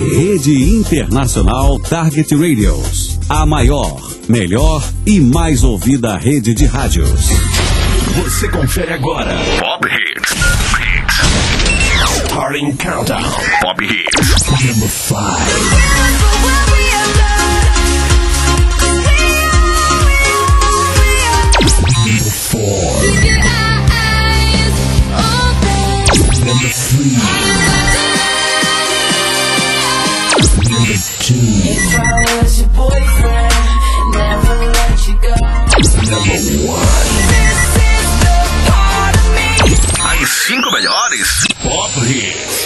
Rede Internacional Target Radios. A maior, melhor e mais ouvida rede de rádios. Você confere agora Pop Hits. Starting Countdown. Pop Hits. Number 5. Number 4. Number 3. Number 2. If I was your boyfriend, never let you go. Number 1. This is the part of me. As 5 melhores Pop Hits.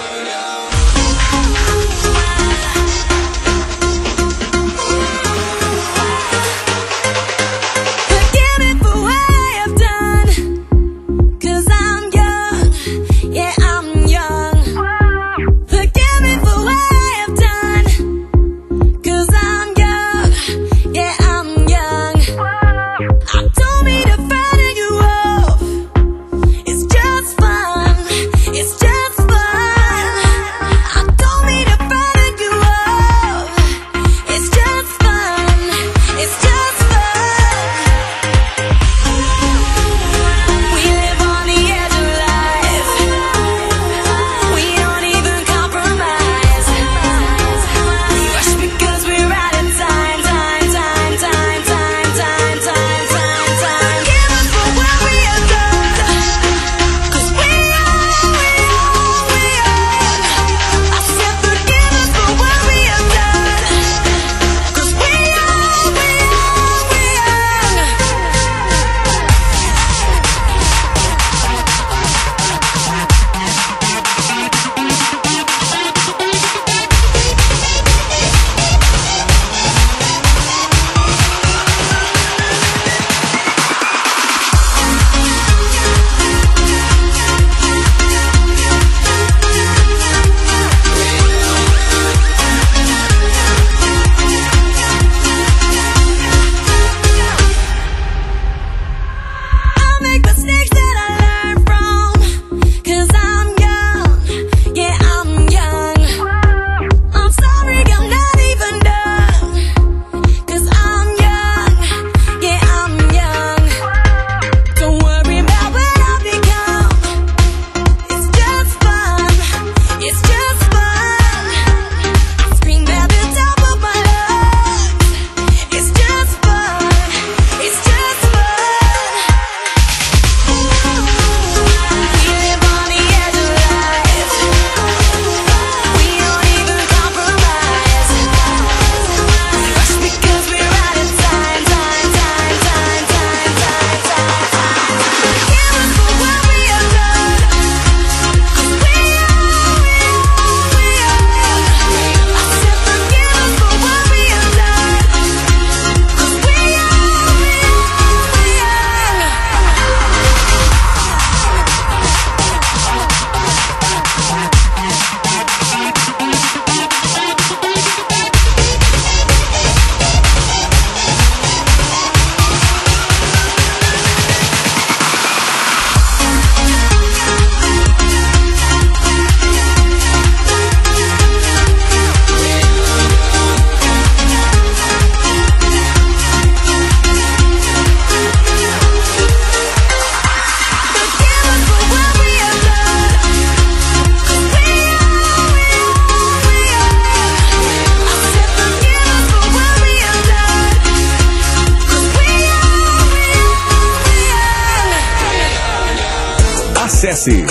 Acesse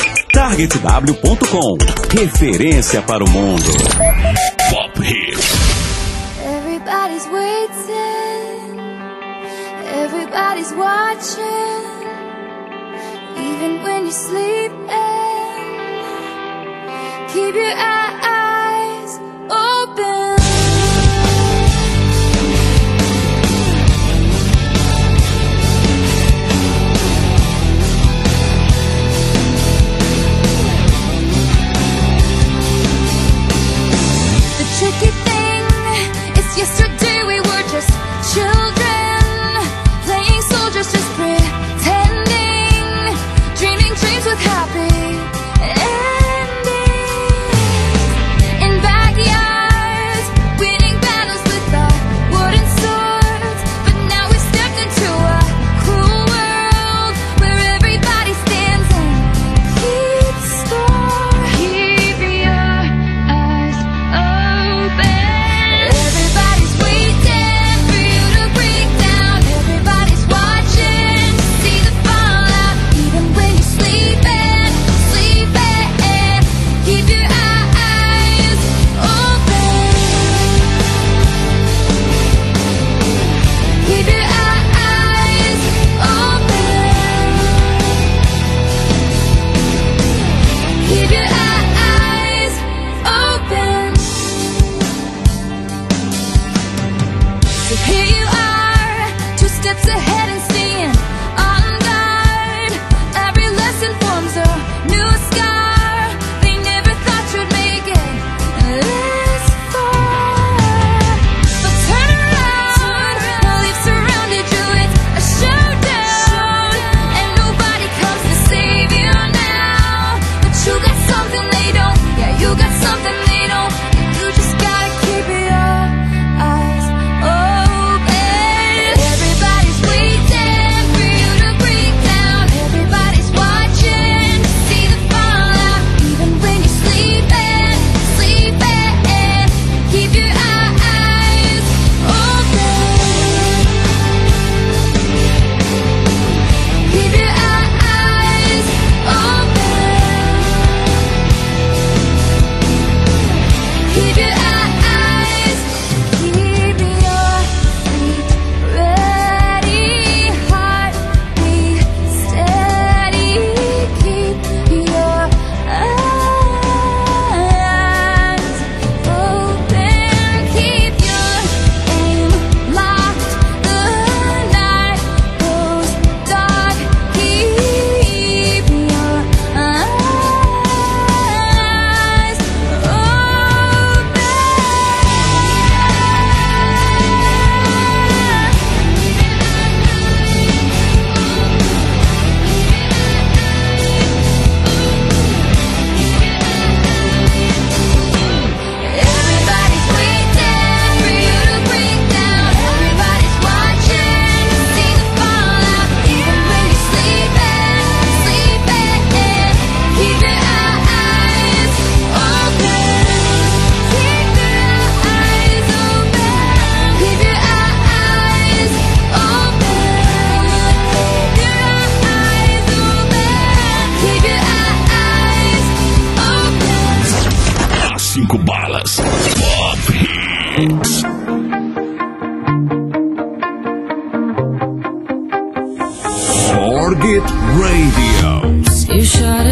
targetw.com. Referência para o mundo. Pop Hits. Everybody's waiting. Everybody's watching. Even when you're sleeping, keep your eyes open. Tricky thing is yesterday we were just children, playing soldiers, just pretending, dreaming dreams with happy endings.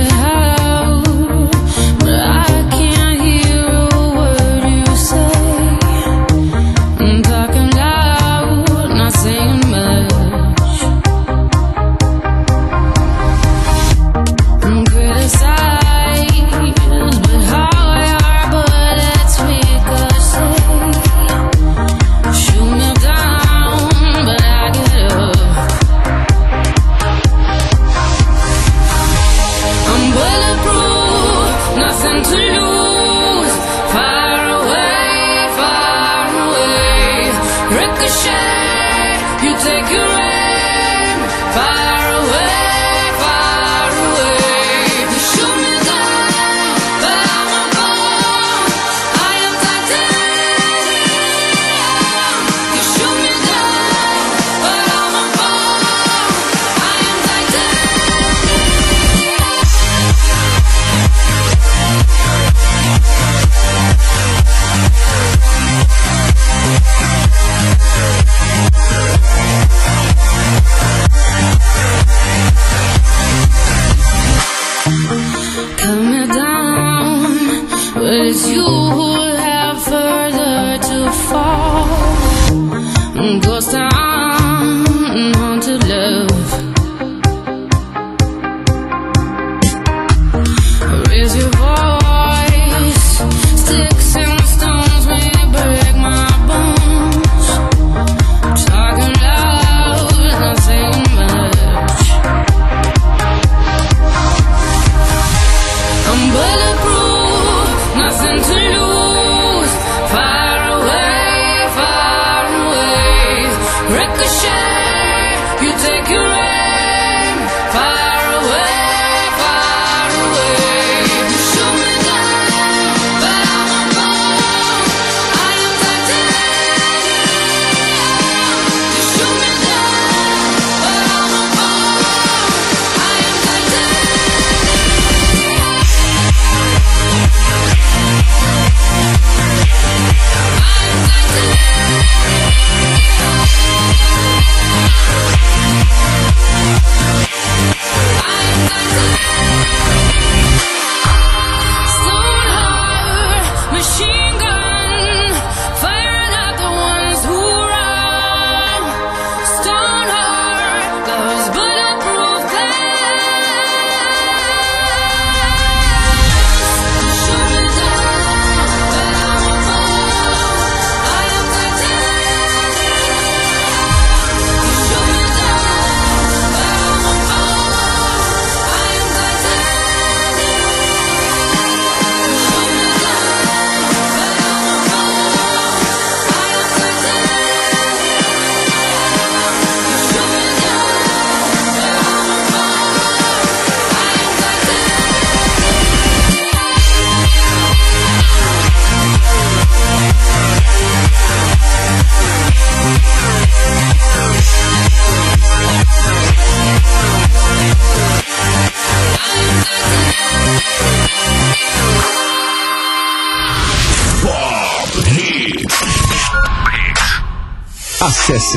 Acesse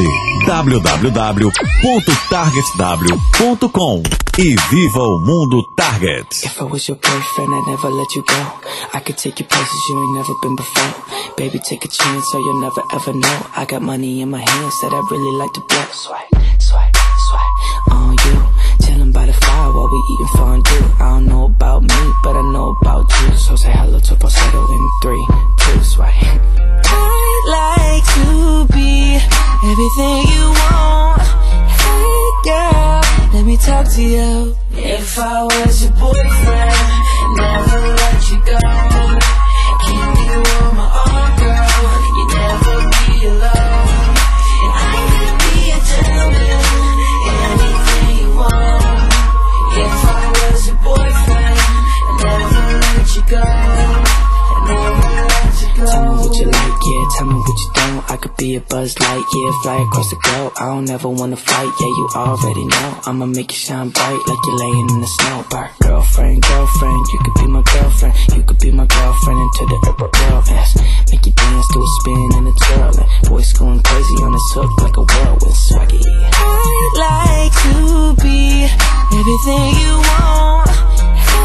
www.targetw.com e viva o mundo Target. If I was your boyfriend, I'd never let you go. I could take you places you ain't never been before. Baby, take a chance so you'll never ever know. I got money in my hands that I really like to blow. Swipe, swipe, swipe on you. Chillin' by the fire while we eating fondue. I don't know about me, but I know about you. So say hello to falsetto in 3, 2, swipe. I'd like to be everything you want. Hey girl, let me talk to you. If I was your boyfriend, never let you go. Keep you on my arm, girl. You'd never be alone. I could be a gentleman, anything you want. If I was your boyfriend, never let you go. Never let you go. Tell me what you like, yeah, tell me what you don't. I could be a Buzz Lightyear, fly across the globe. I don't ever wanna fight, yeah, you already know. I'ma make you shine bright like you're laying in the snow. Bar. Girlfriend, girlfriend, you could be my girlfriend. You could be my girlfriend into the upper world. Yes. Make you dance to a spin and a twirl. And boys going crazy on this hook like a whirlwind swaggy. I'd like to be everything you want.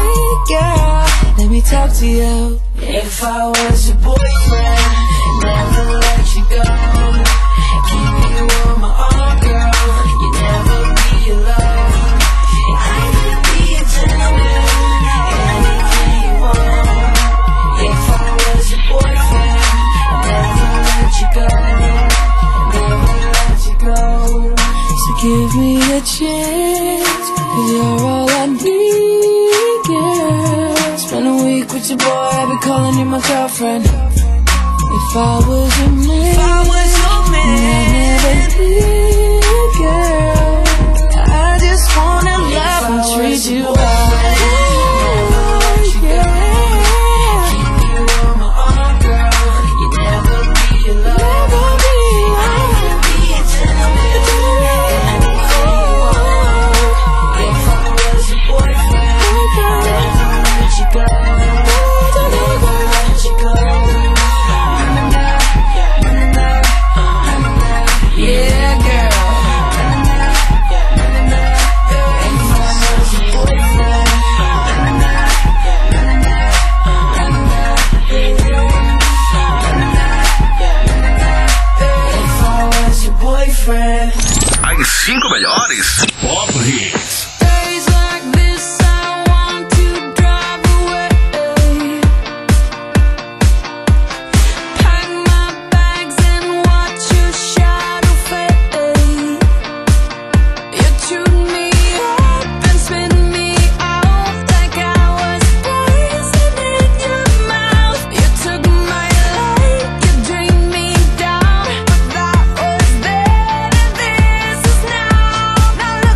talk to you. If I was your boyfriend, never let you go. Keep you on my arm, girl. You never be alone. I could be a gentleman, anything you want. If I was your boyfriend, never let you go. Never let you go. So give me a chance, 'cause you're all I need, girl. Spend a week with your boy, I'll be calling you my girlfriend. If I was your man, I'd never leave, girl. I just wanna love and treat you right. As 5 melhores Pop Hits. Days like this, I want to drive away. Pack my bags and watch your shadow fade. You chewed me up and spit me out like I was poison in your mouth. You took my life, you drained me down, but that was then and this is now. Now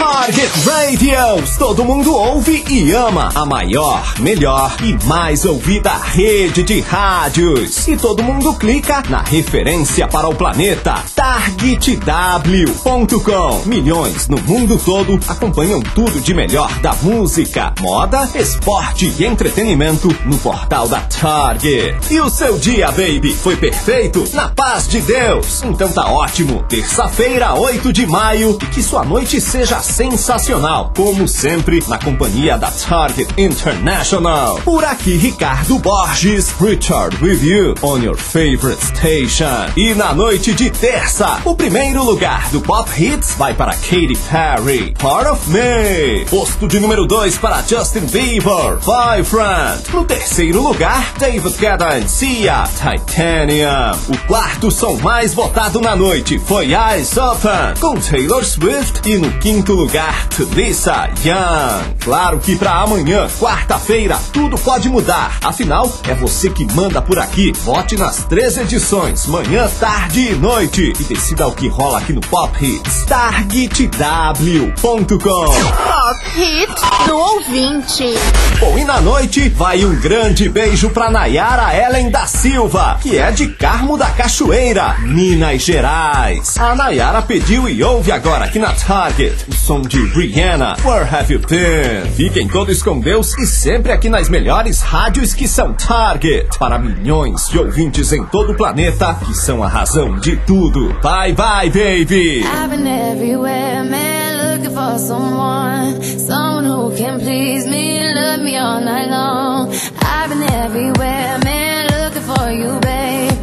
Target Radios. Todo mundo ouve e ama a maior, melhor e mais ouvida rede de rádios. E todo mundo clica na referência para o planeta, targetw.com. Milhões no mundo todo acompanham tudo de melhor da música, moda, esporte e entretenimento no portal da Target. E o seu dia, baby, foi perfeito? Na paz de Deus? Então tá ótimo. Terça-feira, 8 de maio, e que sua noite seja sensacional, como sempre, na companhia da Target International. Por aqui, Ricardo Borges, Richard with you on your favorite station. E na noite de terça, o primeiro lugar do Pop Hits vai para Katy Perry, Part of Me. Posto de número 2 para Justin Bieber, Boyfriend. No terceiro lugar, David Guetta e Sia, Titanium. O quarto som mais votado na noite foi Eyes Open, com Taylor Swift. E no quinto lugar, Tulisa Young. Claro que pra amanhã, quarta-feira, tudo pode mudar. Afinal, é você que manda por aqui. Vote nas 3 edições, manhã, tarde e noite. E decida o que rola aqui no Pop Hits. targetw.com. Pop Hits do ouvinte. Bom, e na noite, vai um grande beijo pra Nayara Ellen da Silva, que é de Carmo da Cachoeira, Minas Gerais. A Nayara pediu e ouve agora aqui na Target o som de Rihanna, Where Have You Been? Fiquem todos com Deus e sempre aqui nas melhores rádios que são Target, para milhões de ouvintes em todo o planeta, que são a razão de tudo. Bye bye, baby! I've been everywhere, man, looking for someone who can please me, love me all night long. I've been everywhere, man, looking for you, babe,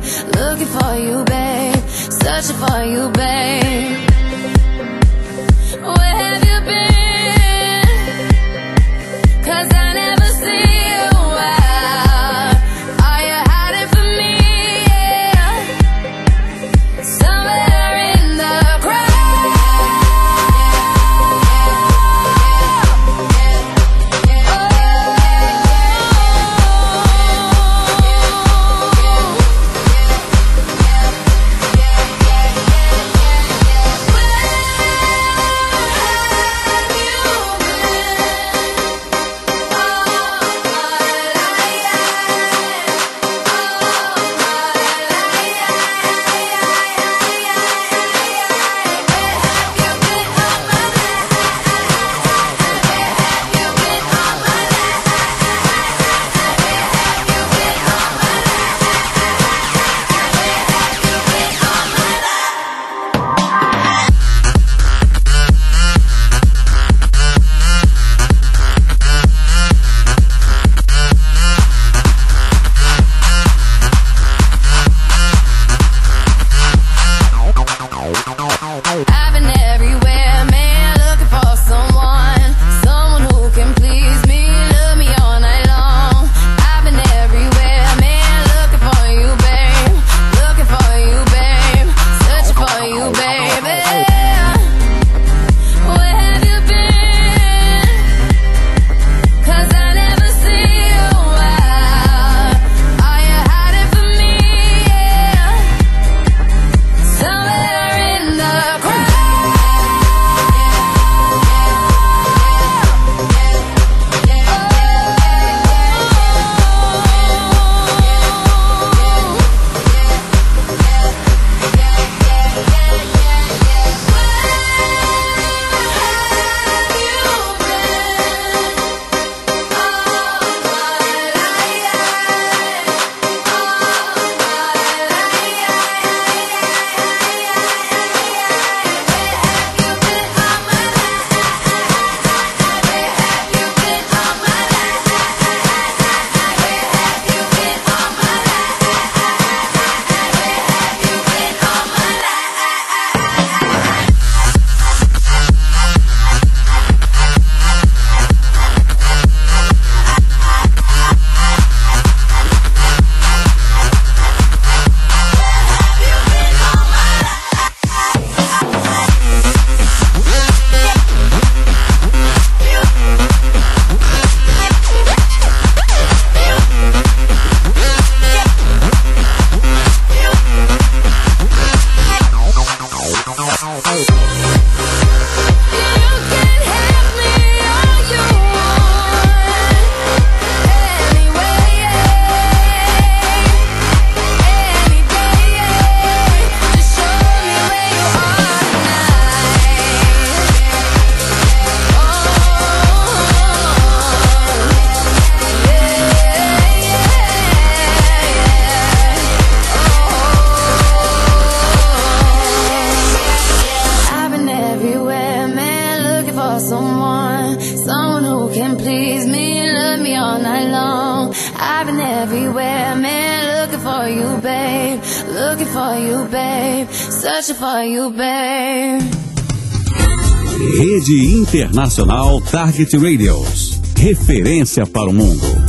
searching for you, babe. Where have you been? 'Cause I never see you out. Are you hiding from me? Yeah. Somewhere in the crowd. for someone who can please me, love me all night long. I've been everywhere, man, looking for you, babe. Looking for you, babe. Searching for you, babe. Rede Internacional Target Radios. Referência para o mundo.